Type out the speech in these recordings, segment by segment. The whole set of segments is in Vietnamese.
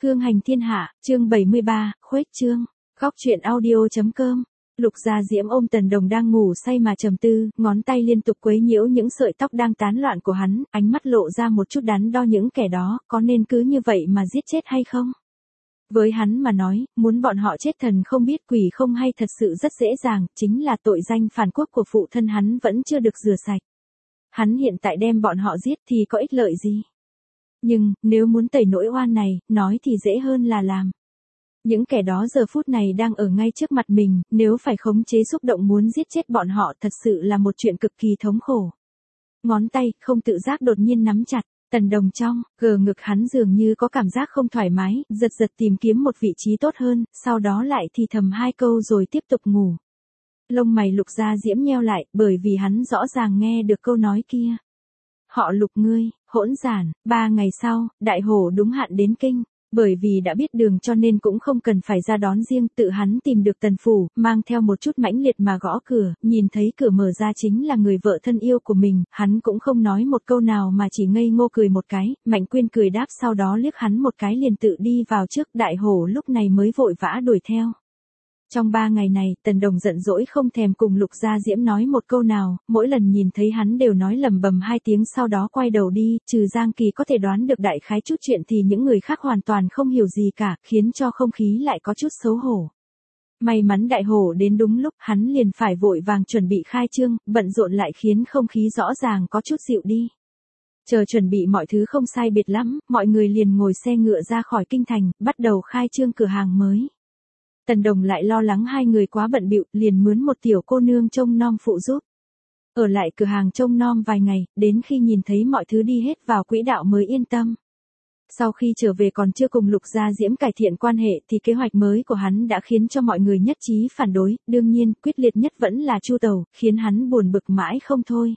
Hương hành thiên hạ, chương 73, khuếch trương. Góc truyện audio.com. Lục Gia Diễm ôm Tần Đồng đang ngủ say mà trầm tư, ngón tay liên tục quấy nhiễu những sợi tóc đang tán loạn của hắn, ánh mắt lộ ra một chút đắn đo những kẻ đó, có nên cứ như vậy mà giết chết hay không? Với hắn mà nói, muốn bọn họ chết thần không biết quỷ không hay thật sự rất dễ dàng, chính là tội danh phản quốc của phụ thân hắn vẫn chưa được rửa sạch. Hắn hiện tại đem bọn họ giết thì có ích lợi gì? Nhưng, nếu muốn tẩy nỗi oan này, nói thì dễ hơn là làm. Những kẻ đó giờ phút này đang ở ngay trước mặt mình, nếu phải khống chế xúc động muốn giết chết bọn họ thật sự là một chuyện cực kỳ thống khổ. Ngón tay, không tự giác đột nhiên nắm chặt, Tần Đồng trong, ngực hắn dường như có cảm giác không thoải mái, giật tìm kiếm một vị trí tốt hơn, sau đó lại thì thầm hai câu rồi tiếp tục ngủ. Lông mày Lục Gia Diễm nheo lại, bởi vì hắn rõ ràng nghe được câu nói kia. Họ Lục ngươi, hỗn giản. 3 ngày sau, Đại Hổ đúng hạn đến kinh. Bởi vì đã biết đường cho nên cũng không cần phải ra đón riêng, tự hắn tìm được Tần phủ, mang theo một chút mãnh liệt mà gõ cửa, nhìn thấy cửa mở ra chính là người vợ thân yêu của mình, hắn cũng không nói một câu nào mà chỉ ngây ngô cười một cái, Mạnh Quyên cười đáp sau đó liếc hắn một cái liền tự đi vào trước. Đại Hổ lúc này mới vội vã đuổi theo. Trong 3 ngày này, Tần Đồng giận dỗi không thèm cùng Lục Gia Diễm nói một câu nào, mỗi lần nhìn thấy hắn đều nói lầm bầm 2 tiếng sau đó quay đầu đi, trừ Giang Kỳ có thể đoán được đại khái chút chuyện thì những người khác hoàn toàn không hiểu gì cả, khiến cho không khí lại có chút xấu hổ. May mắn Đại Hổ đến đúng lúc, hắn liền phải vội vàng chuẩn bị khai trương, bận rộn lại khiến không khí rõ ràng có chút dịu đi. Chờ chuẩn bị mọi thứ không sai biệt lắm, mọi người liền ngồi xe ngựa ra khỏi kinh thành, bắt đầu khai trương cửa hàng mới. Tần Đồng lại lo lắng hai người quá bận bịu, liền mướn một tiểu cô nương trông nom phụ giúp. Ở lại cửa hàng trông nom vài ngày, đến khi nhìn thấy mọi thứ đi hết vào quỹ đạo mới yên tâm. Sau khi trở về còn chưa cùng Lục Gia Diễm cải thiện quan hệ thì kế hoạch mới của hắn đã khiến cho mọi người nhất trí phản đối, đương nhiên, quyết liệt nhất vẫn là Chu Tầu, khiến hắn buồn bực mãi không thôi.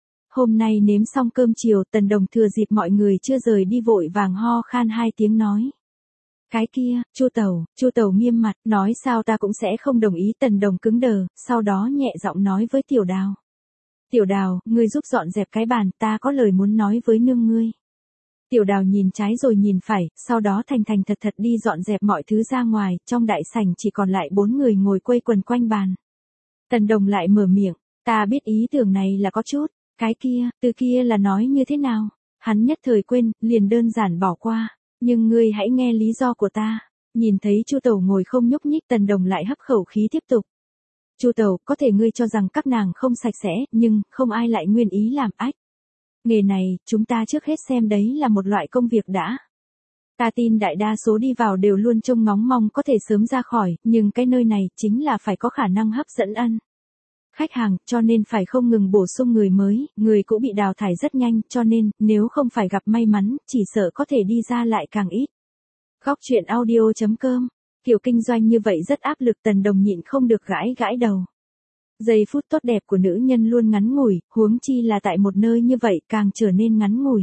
Hôm nay nếm xong cơm chiều, Tần Đồng thừa dịp mọi người chưa rời đi vội vàng ho khan 2 tiếng nói. Cái kia, Chu Tầu nghiêm mặt, nói sao ta cũng sẽ không đồng ý. Tần Đồng cứng đờ, sau đó nhẹ giọng nói với Tiểu Đào. Tiểu Đào, ngươi giúp dọn dẹp cái bàn, ta có lời muốn nói với nương ngươi. Tiểu Đào nhìn trái rồi nhìn phải, sau đó thành thật đi dọn dẹp mọi thứ ra ngoài, trong đại sảnh chỉ còn lại 4 người ngồi quây quần quanh bàn. Tần Đồng lại mở miệng, ta biết ý tưởng này là có chút, cái kia, từ kia là nói như thế nào? Hắn nhất thời quên, liền đơn giản bỏ qua. Nhưng ngươi hãy nghe lý do của ta. Nhìn thấy Chu Tầu ngồi không nhúc nhích, Tần Đồng lại hấp khẩu khí tiếp tục. Chu Tầu, có thể ngươi cho rằng các nàng không sạch sẽ, nhưng không ai lại nguyên ý làm ách. Nghề này, chúng ta trước hết xem đấy là một loại công việc đã. Ta tin đại đa số đi vào đều luôn trông ngóng mong có thể sớm ra khỏi, nhưng cái nơi này chính là phải có khả năng hấp dẫn khách hàng, cho nên phải không ngừng bổ sung người mới, người cũ bị đào thải rất nhanh, cho nên, nếu không phải gặp may mắn, chỉ sợ có thể đi ra lại càng ít. Góc truyện audio.com. Kiểu kinh doanh như vậy rất áp lực. Tần Đồng nhịn không được gãi đầu. Giây phút tốt đẹp của nữ nhân luôn ngắn ngủi, huống chi là tại một nơi như vậy càng trở nên ngắn ngủi.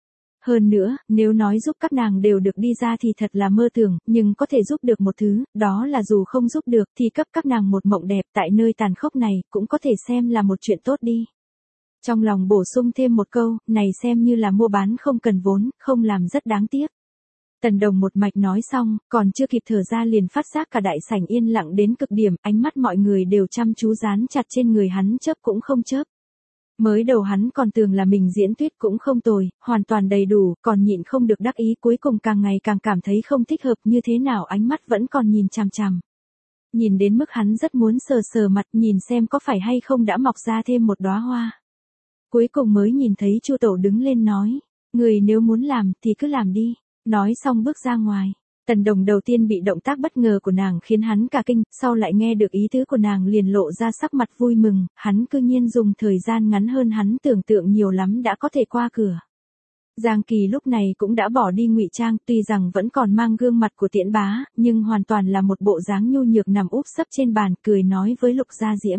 Hơn nữa, nếu nói giúp các nàng đều được đi ra thì thật là mơ tưởng, nhưng có thể giúp được một thứ, đó là dù không giúp được thì cấp các nàng một mộng đẹp tại nơi tàn khốc này, cũng có thể xem là một chuyện tốt đi. Trong lòng bổ sung thêm một câu, này xem như là mua bán không cần vốn, không làm rất đáng tiếc. Tần Đồng một mạch nói xong, còn chưa kịp thở ra liền phát giác cả đại sảnh yên lặng đến cực điểm, ánh mắt mọi người đều chăm chú dán chặt trên người hắn chớp cũng không chớp. Mới đầu hắn còn tưởng là mình diễn thuyết cũng không tồi, hoàn toàn đầy đủ, còn nhịn không được đắc ý, cuối cùng càng ngày càng cảm thấy không thích hợp, như thế nào ánh mắt vẫn còn nhìn chằm chằm. Nhìn đến mức hắn rất muốn sờ mặt nhìn xem có phải hay không đã mọc ra thêm một đóa hoa. Cuối cùng mới nhìn thấy Chu Tẩu đứng lên nói, người nếu muốn làm thì cứ làm đi, nói xong bước ra ngoài. Tần Đồng đầu tiên bị động tác bất ngờ của nàng khiến hắn cả kinh, sau lại nghe được ý tứ của nàng liền lộ ra sắc mặt vui mừng, hắn cư nhiên dùng thời gian ngắn hơn hắn tưởng tượng nhiều lắm đã có thể qua cửa. Giang Kỳ lúc này cũng đã bỏ đi ngụy trang, tuy rằng vẫn còn mang gương mặt của Tiễn Bá, nhưng hoàn toàn là một bộ dáng nhu nhược nằm úp sấp trên bàn, cười nói với Lục Gia Diễm.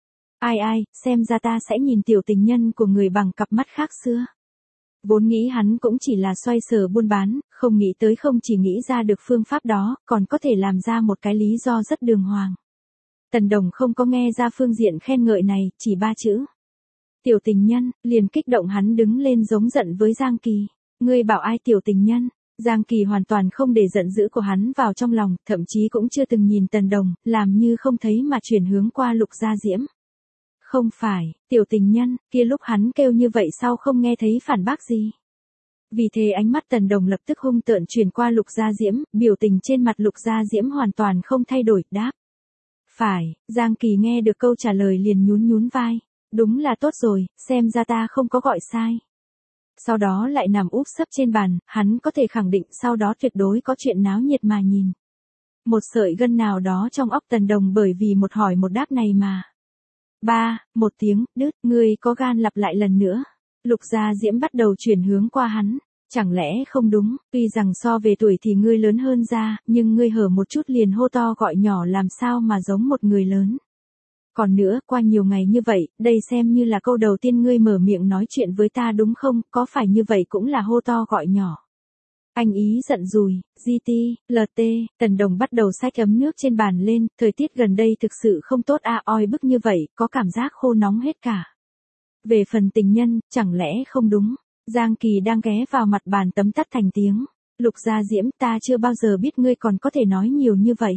Ai, xem ra ta sẽ nhìn tiểu tình nhân của người bằng cặp mắt khác xưa. Vốn nghĩ hắn cũng chỉ là xoay sở buôn bán, không nghĩ tới không chỉ nghĩ ra được phương pháp đó, còn có thể làm ra một cái lý do rất đường hoàng. Tần Đồng không có nghe ra phương diện khen ngợi này, chỉ 3 chữ. Tiểu tình nhân, liền kích động hắn đứng lên giống giận với Giang Kỳ. Ngươi bảo ai tiểu tình nhân? Giang Kỳ hoàn toàn không để giận dữ của hắn vào trong lòng, thậm chí cũng chưa từng nhìn Tần Đồng, làm như không thấy mà chuyển hướng qua Lục Gia Diễm. Không phải, tiểu tình nhân, kia lúc hắn kêu như vậy sao không nghe thấy phản bác gì. Vì thế ánh mắt Tần Đồng lập tức hung tợn chuyển qua Lục Gia Diễm, biểu tình trên mặt Lục Gia Diễm hoàn toàn không thay đổi, đáp. Phải, Giang Kỳ nghe được câu trả lời liền nhún nhún vai. Đúng là tốt rồi, xem ra ta không có gọi sai. Sau đó lại nằm úp sấp trên bàn, hắn có thể khẳng định sau đó tuyệt đối có chuyện náo nhiệt mà nhìn. Một sợi gân nào đó trong óc Tần Đồng bởi vì một hỏi một đáp này mà. Một tiếng, đứt, ngươi có gan lặp lại lần nữa. Lục Gia Diễm bắt đầu chuyển hướng qua hắn. Chẳng lẽ không đúng, tuy rằng so về tuổi thì ngươi lớn hơn ra, nhưng ngươi hở một chút liền hô to gọi nhỏ làm sao mà giống một người lớn. Còn nữa, qua nhiều ngày như vậy, đây xem như là câu đầu tiên ngươi mở miệng nói chuyện với ta đúng không, có phải như vậy cũng là hô to gọi nhỏ. Anh ý giận rùi, GT, LT, Tần Đồng bắt đầu xách ấm nước trên bàn lên, thời tiết gần đây thực sự không tốt oi bức như vậy, có cảm giác khô nóng hết cả. Về phần tình nhân, chẳng lẽ không đúng, Giang Kỳ đang ghé vào mặt bàn tấm tắt thành tiếng. Lục Gia Diễm, ta chưa bao giờ biết ngươi còn có thể nói nhiều như vậy.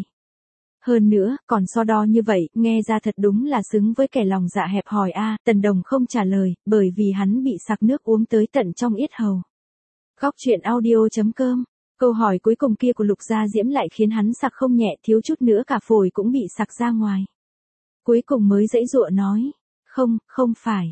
Hơn nữa, còn so đo như vậy, nghe ra thật đúng là xứng với kẻ lòng dạ hẹp hòi Tần Đồng không trả lời, bởi vì hắn bị sặc nước uống tới tận trong yết hầu. Góc truyện audio.com. Câu hỏi cuối cùng kia của Lục Gia Diễm lại khiến hắn sặc không nhẹ, thiếu chút nữa cả phổi cũng bị sặc ra ngoài. Cuối cùng mới giãy giụa nói, không phải,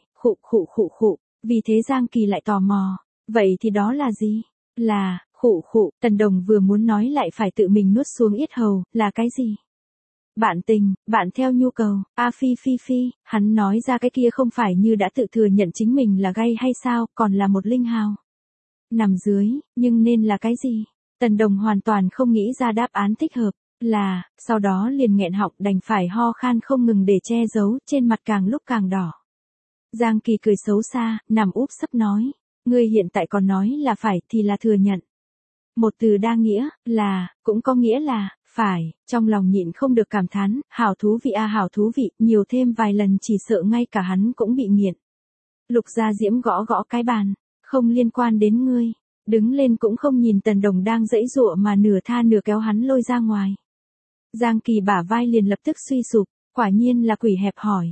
khụ. Vì thế Giang Kỳ lại tò mò, vậy thì đó là gì? Là, khụ, Tần Đồng vừa muốn nói lại phải tự mình nuốt xuống yết hầu, là cái gì? Bạn tình, bạn theo nhu cầu, phi, hắn nói ra cái kia không phải như đã tự thừa nhận chính mình là gay hay sao, còn là một linh hào. Nằm dưới, nhưng nên là cái gì? Tần Đồng hoàn toàn không nghĩ ra đáp án thích hợp, sau đó liền nghẹn họng đành phải ho khan không ngừng để che giấu, trên mặt càng lúc càng đỏ. Giang Kỳ cười xấu xa, nằm úp sấp nói, ngươi hiện tại còn nói là phải thì là thừa nhận. Một từ đa nghĩa, cũng có nghĩa là, phải, trong lòng nhịn không được cảm thán, hảo thú vị hảo thú vị, nhiều thêm vài lần chỉ sợ ngay cả hắn cũng bị nghiện. Lục Gia Diễm gõ gõ cái bàn, không liên quan đến ngươi, đứng lên cũng không nhìn Tần Đồng đang giãy giụa mà nửa tha nửa kéo hắn lôi ra ngoài. Giang Kỳ bả vai liền lập tức suy sụp, quả nhiên là quỷ hẹp hòi,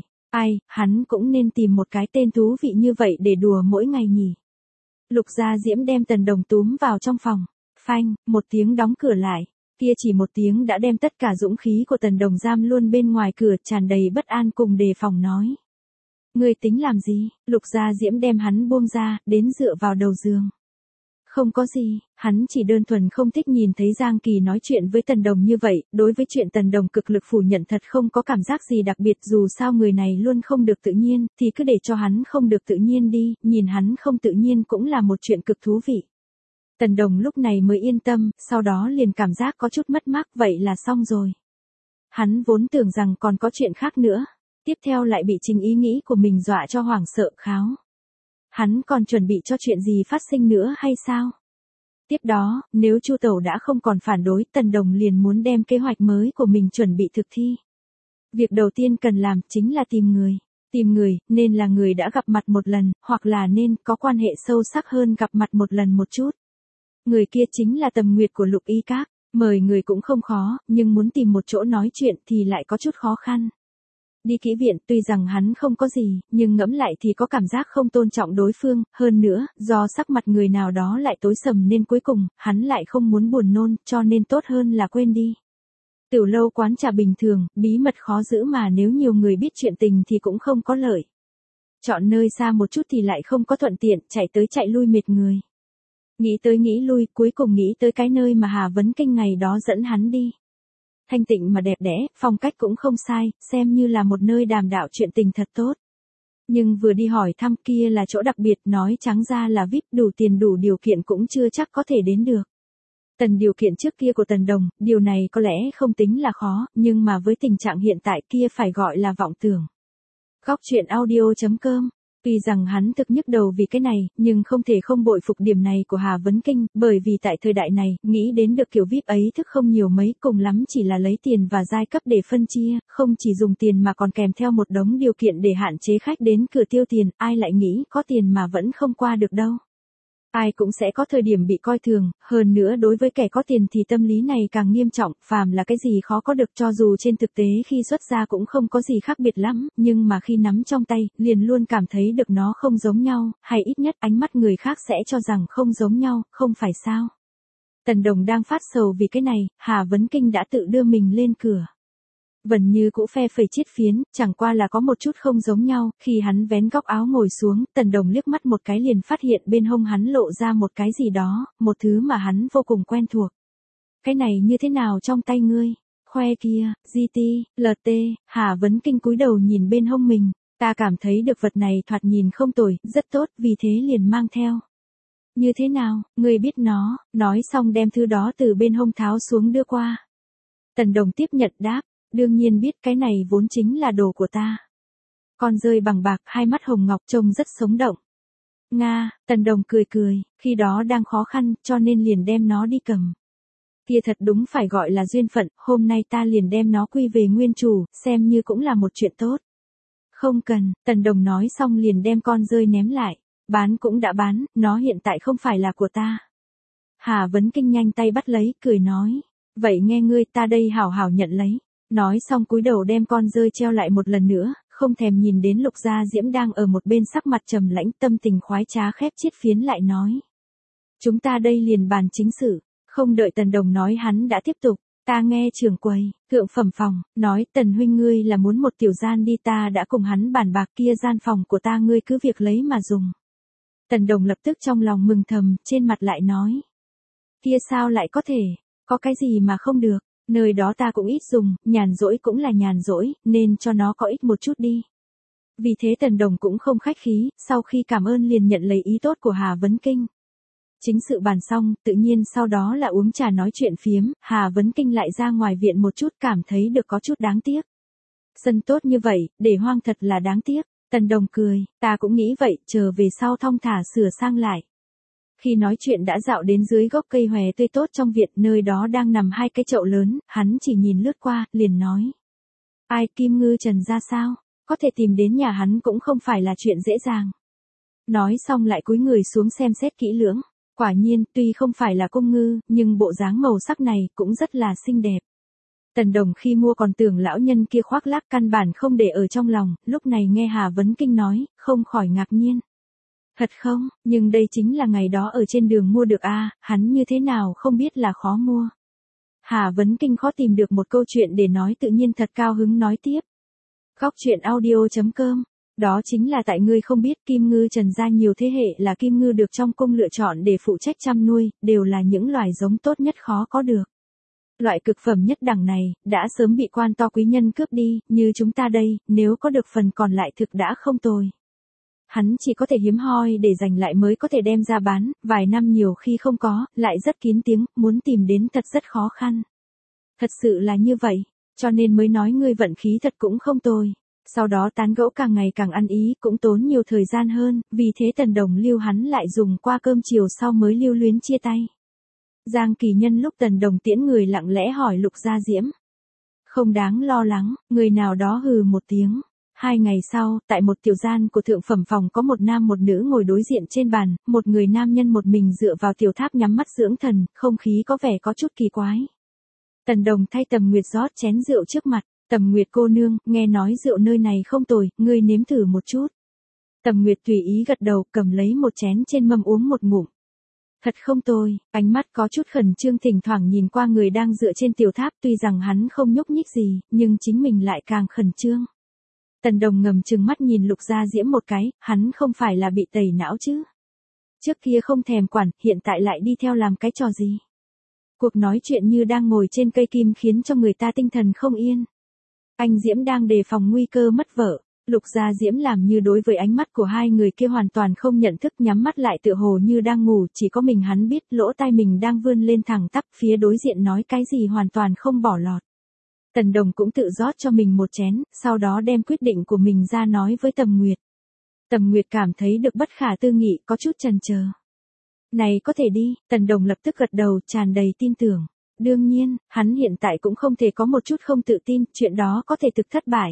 hắn cũng nên tìm một cái tên thú vị như vậy để đùa mỗi ngày nhỉ. Lục Gia Diễm đem Tần Đồng túm vào trong phòng, phanh, một tiếng đóng cửa lại. Kia chỉ một tiếng đã đem tất cả dũng khí của Tần Đồng giam luôn bên ngoài cửa, tràn đầy bất an cùng đề phòng nói. Ngươi tính làm gì? Lục Gia Diễm đem hắn buông ra, đến dựa vào đầu giường. Không có gì, hắn chỉ đơn thuần không thích nhìn thấy Giang Kỳ nói chuyện với Tần Đồng như vậy, đối với chuyện Tần Đồng cực lực phủ nhận thật không có cảm giác gì đặc biệt, dù sao người này luôn không được tự nhiên, thì cứ để cho hắn không được tự nhiên đi, nhìn hắn không tự nhiên cũng là một chuyện cực thú vị. Tần Đồng lúc này mới yên tâm, sau đó liền cảm giác có chút mất mát, vậy là xong rồi. Hắn vốn tưởng rằng còn có chuyện khác nữa, tiếp theo lại bị chính ý nghĩ của mình dọa cho hoảng sợ kháo. Hắn còn chuẩn bị cho chuyện gì phát sinh nữa hay sao? Tiếp đó, nếu Chu Tẩu đã không còn phản đối, Tần Đồng liền muốn đem kế hoạch mới của mình chuẩn bị thực thi. Việc đầu tiên cần làm chính là tìm người. Tìm người, nên là người đã gặp mặt một lần, hoặc là nên có quan hệ sâu sắc hơn gặp mặt một lần một chút. Người kia chính là Tầm Nguyệt của Lục Y Các, mời người cũng không khó, nhưng muốn tìm một chỗ nói chuyện thì lại có chút khó khăn. Đi kỹ viện tuy rằng hắn không có gì, nhưng ngẫm lại thì có cảm giác không tôn trọng đối phương, hơn nữa, do sắc mặt người nào đó lại tối sầm nên cuối cùng, hắn lại không muốn buồn nôn, cho nên tốt hơn là quên đi. Tiểu lâu quán trà bình thường, bí mật khó giữ mà nếu nhiều người biết chuyện tình thì cũng không có lợi. Chọn nơi xa một chút thì lại không có thuận tiện, chạy tới chạy lui mệt người. Nghĩ tới nghĩ lui, cuối cùng nghĩ tới cái nơi mà Hà Vấn Kinh ngày đó dẫn hắn đi. Thanh tịnh mà đẹp đẽ, phong cách cũng không sai, xem như là một nơi đàm đạo chuyện tình thật tốt. Nhưng vừa đi hỏi thăm kia là chỗ đặc biệt, nói trắng ra là VIP, đủ tiền đủ điều kiện cũng chưa chắc có thể đến được. Tần điều kiện trước kia của Tần Đồng, điều này có lẽ không tính là khó, nhưng mà với tình trạng hiện tại kia phải gọi là vọng tưởng. Góc truyện audio.com. Tuy rằng hắn thực nhức đầu vì cái này, nhưng không thể không bội phục điểm này của Hà Vấn Kinh, bởi vì tại thời đại này, nghĩ đến được kiểu VIP ấy thức không nhiều mấy, cùng lắm chỉ là lấy tiền và giai cấp để phân chia, không chỉ dùng tiền mà còn kèm theo một đống điều kiện để hạn chế khách đến cửa tiêu tiền, ai lại nghĩ có tiền mà vẫn không qua được đâu. Ai cũng sẽ có thời điểm bị coi thường, hơn nữa đối với kẻ có tiền thì tâm lý này càng nghiêm trọng, phàm là cái gì khó có được cho dù trên thực tế khi xuất ra cũng không có gì khác biệt lắm, nhưng mà khi nắm trong tay, liền luôn cảm thấy được nó không giống nhau, hay ít nhất ánh mắt người khác sẽ cho rằng không giống nhau, không phải sao. Tần Đồng đang phát sầu vì cái này, Hà Vấn Kinh đã tự đưa mình lên cửa. Vân Như cũ phe phẩy chiết phiến, chẳng qua là có một chút không giống nhau, khi hắn vén góc áo ngồi xuống, Tần Đồng liếc mắt một cái liền phát hiện bên hông hắn lộ ra một cái gì đó, một thứ mà hắn vô cùng quen thuộc. Cái này như thế nào trong tay ngươi? Khoe kia, GT, LT, Hà Vấn Kinh cúi đầu nhìn bên hông mình, ta cảm thấy được vật này thoạt nhìn không tồi, rất tốt, vì thế liền mang theo. Như thế nào, ngươi biết nó, nói xong đem thứ đó từ bên hông tháo xuống đưa qua. Tần Đồng tiếp nhận đáp. Đương nhiên biết cái này vốn chính là đồ của ta. Con rơi bằng bạc, hai mắt hồng ngọc trông rất sống động. Nga, Tần Đồng cười cười, khi đó đang khó khăn, cho nên liền đem nó đi cầm. Kia thật đúng phải gọi là duyên phận, hôm nay ta liền đem nó quy về nguyên chủ, xem như cũng là một chuyện tốt. Không cần, Tần Đồng nói xong liền đem con rơi ném lại. Bán cũng đã bán, nó hiện tại không phải là của ta. Hà Vấn Kinh nhanh tay bắt lấy, cười nói. Vậy nghe ngươi, ta đây hảo hảo nhận lấy. Nói xong cúi đầu đem con rơi treo lại một lần nữa, không thèm nhìn đến Lục Gia Diễm đang ở một bên sắc mặt trầm lãnh, tâm tình khoái trá khép chiết phiến lại nói. Chúng ta đây liền bàn chính sự, không đợi Tần Đồng nói hắn đã tiếp tục, ta nghe trưởng quầy, thượng phẩm phòng, nói Tần huynh ngươi là muốn một tiểu gian đi, ta đã cùng hắn bàn bạc, kia gian phòng của ta ngươi cứ việc lấy mà dùng. Tần Đồng lập tức trong lòng mừng thầm, trên mặt lại nói. Kia sao lại có thể, có cái gì mà không được. Nơi đó ta cũng ít dùng, nhàn rỗi cũng là nhàn rỗi, nên cho nó có ít một chút đi. Vì thế Tần Đồng cũng không khách khí, sau khi cảm ơn liền nhận lấy ý tốt của Hà Vấn Kinh. Chính sự bàn xong, tự nhiên sau đó là uống trà nói chuyện phiếm, Hà Vấn Kinh lại ra ngoài viện một chút, cảm thấy được có chút đáng tiếc. Sân tốt như vậy, để hoang thật là đáng tiếc. Tần Đồng cười, ta cũng nghĩ vậy, chờ về sau thong thả sửa sang lại. Khi nói chuyện đã dạo đến dưới gốc cây hòe tươi tốt trong viện, nơi đó đang nằm hai cái chậu lớn, hắn chỉ nhìn lướt qua, liền nói. Ai, Kim Ngư Trần ra sao? Có thể tìm đến nhà hắn cũng không phải là chuyện dễ dàng. Nói xong lại cúi người xuống xem xét kỹ lưỡng. Quả nhiên, tuy không phải là công ngư, nhưng bộ dáng màu sắc này cũng rất là xinh đẹp. Tần Đồng khi mua còn tưởng lão nhân kia khoác lác, căn bản không để ở trong lòng, lúc này nghe Hà Vấn Kinh nói, không khỏi ngạc nhiên. Thật không, nhưng đây chính là ngày đó ở trên đường mua được a, hắn như thế nào không biết là khó mua. Hà Vấn Kinh khó tìm được một câu chuyện để nói, tự nhiên thật cao hứng nói tiếp. Góc truyện audio.com, đó chính là tại ngươi không biết, Kim Ngư Trần gia nhiều thế hệ là kim ngư được trong cung lựa chọn để phụ trách chăm nuôi, đều là những loài giống tốt nhất khó có được. Loại cực phẩm nhất đẳng này, đã sớm bị quan to quý nhân cướp đi, như chúng ta đây, nếu có được phần còn lại thực đã không tồi. Hắn chỉ có thể hiếm hoi để giành lại mới có thể đem ra bán, vài năm nhiều khi không có, lại rất kín tiếng, muốn tìm đến thật rất khó khăn. Thật sự là như vậy, cho nên mới nói ngươi vận khí thật cũng không tồi. Sau đó tán gẫu càng ngày càng ăn ý, cũng tốn nhiều thời gian hơn, vì thế Tần Đồng lưu hắn lại dùng qua cơm chiều sau mới lưu luyến chia tay. Giang Kỳ Nhân lúc Tần Đồng tiễn người lặng lẽ hỏi Lục Gia Diễm. Không đáng lo lắng, người nào đó hừ một tiếng. 2 ngày sau, tại một tiểu gian của thượng phẩm phòng có một nam một nữ ngồi đối diện trên bàn, một người nam nhân một mình dựa vào tiểu tháp nhắm mắt dưỡng thần, không khí có vẻ có chút kỳ quái. Tần Đồng thay Tầm Nguyệt rót chén rượu trước mặt, Tầm Nguyệt cô nương, nghe nói rượu nơi này không tồi, ngươi nếm thử một chút. Tầm Nguyệt tùy ý gật đầu, cầm lấy một chén trên mâm uống một ngụm. Thật không tồi, ánh mắt có chút khẩn trương thỉnh thoảng nhìn qua người đang dựa trên tiểu tháp, tuy rằng hắn không nhúc nhích gì, nhưng chính mình lại càng khẩn trương. Tần Đồng ngầm trừng mắt nhìn Lục Gia Diễm một cái, hắn không phải là bị tẩy não chứ. Trước kia không thèm quản, hiện tại lại đi theo làm cái trò gì. Cuộc nói chuyện như đang ngồi trên cây kim khiến cho người ta tinh thần không yên. Anh Diễm đang đề phòng nguy cơ mất vợ. Lục Gia Diễm làm như đối với ánh mắt của hai người kia hoàn toàn không nhận thức, nhắm mắt lại tựa hồ như đang ngủ, chỉ có mình hắn biết lỗ tai mình đang vươn lên thẳng tắp, phía đối diện nói cái gì hoàn toàn không bỏ lọt. Tần Đồng cũng tự rót cho mình một chén, sau đó đem quyết định của mình ra nói với Tầm Nguyệt. Tầm Nguyệt cảm thấy được bất khả tư nghị, có chút chần chờ. Này có thể đi, Tần Đồng lập tức gật đầu, tràn đầy tin tưởng. Đương nhiên, hắn hiện tại cũng không thể có một chút không tự tin, chuyện đó có thể thực thất bại.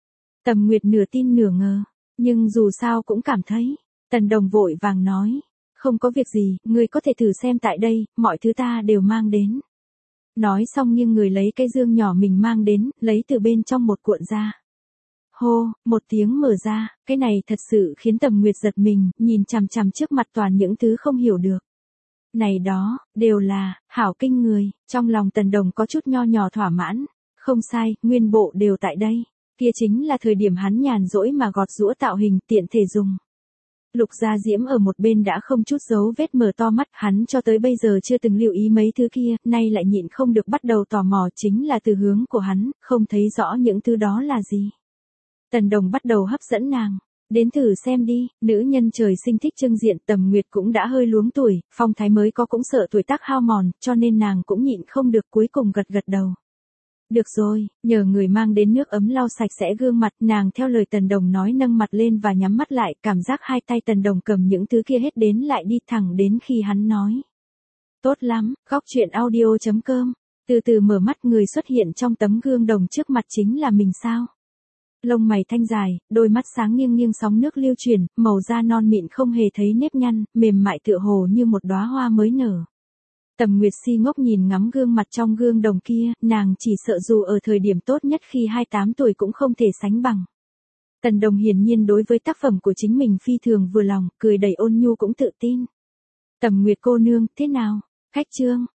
Tầm Nguyệt nửa tin nửa ngờ, nhưng dù sao cũng cảm thấy. Tần Đồng vội vàng nói. không có việc gì, ngươi có thể thử xem tại đây, mọi thứ ta đều mang đến. Nói xong nghiêng người lấy cái dương nhỏ mình mang đến, lấy từ bên trong một cuộn ra. Hô, một tiếng mở ra, cái này thật sự khiến Tầm Nguyệt giật mình, nhìn chằm chằm trước mặt toàn những thứ không hiểu được. Này đó, đều là, hảo kinh người, trong lòng Tần Đồng có chút nho nhỏ thỏa mãn. Không sai, nguyên bộ đều tại đây. Kia chính là thời điểm hắn nhàn rỗi mà gọt giũa tạo hình tiện thể dùng. Lục Gia Diễm ở một bên đã không chút dấu vết mở to mắt, hắn cho tới bây giờ chưa từng lưu ý mấy thứ kia, nay lại nhịn không được bắt đầu tò mò, chính là từ hướng của hắn, không thấy rõ những thứ đó là gì. Tần Đồng bắt đầu hấp dẫn nàng. Đến thử xem đi, nữ nhân trời sinh thích trưng diện. Tầm Nguyệt cũng đã hơi luống tuổi, phong thái mới có cũng sợ tuổi tác hao mòn, cho nên nàng cũng nhịn không được cuối cùng gật gật đầu. Được rồi, nhờ người mang đến nước ấm lau sạch sẽ gương mặt, nàng theo lời Tần Đồng nói nâng mặt lên và nhắm mắt lại, cảm giác hai tay Tần Đồng cầm những thứ kia hết đến lại đi thẳng đến khi hắn nói. Tốt lắm, góc chuyện audio.com, từ từ mở mắt, người xuất hiện trong tấm gương đồng trước mặt chính là mình sao? Lông mày thanh dài, đôi mắt sáng nghiêng nghiêng sóng nước lưu chuyển, màu da non mịn không hề thấy nếp nhăn, mềm mại tựa hồ như một đóa hoa mới nở. Tầm Nguyệt si ngốc nhìn ngắm gương mặt trong gương đồng kia, nàng chỉ sợ dù ở thời điểm tốt nhất khi 28 tuổi cũng không thể sánh bằng. Tần Đồng hiển nhiên đối với tác phẩm của chính mình phi thường vừa lòng, cười đầy ôn nhu cũng tự tin. Tầm Nguyệt cô nương, thế nào? Khách trương,